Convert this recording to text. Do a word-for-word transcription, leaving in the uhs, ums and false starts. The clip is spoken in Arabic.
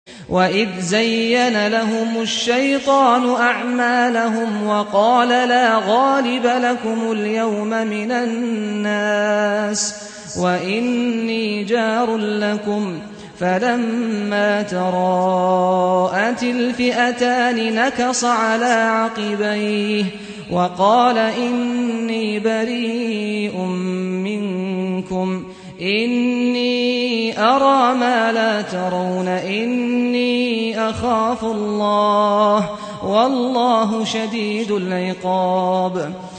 وَإِذْ زَيَّنَ لَهُمُ الشَّيْطَانُ أَعْمَالَهُمْ وَقَالَ لَا غَالِبَ لَكُمُ الْيَوْمَ مِنَ النَّاسِ وَإِنِّي جَارٌ لَّكُمْ فَلَمَّا تَرَاءَتِ الْفِئَتَانِ نَكَصَ عَلَىٰ عَقِبَيْهِ وَقَالَ إِنِّي بَرِيءٌ مِّنكُمْ إِنِّي أَرَىٰ مَا لَا تَرَوْنَ إِنِّي أَخَافُ اللَّهَ وَاللَّهُ شَدِيدُ الْعِقَابِ